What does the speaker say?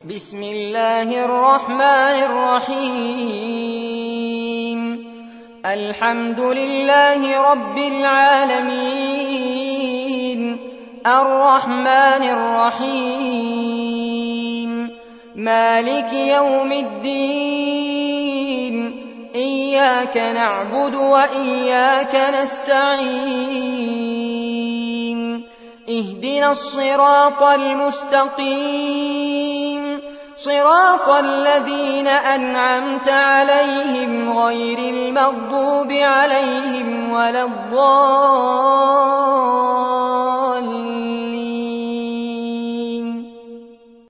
بسم الله الرحمن الرحيم الحمد لله رب العالمين الرحمن الرحيم مالك يوم الدين إياك نعبد وإياك نستعين اهدنا الصراط المستقيم صراط الذين أنعمت عليهم غير المغضوب عليهم ولا الضالين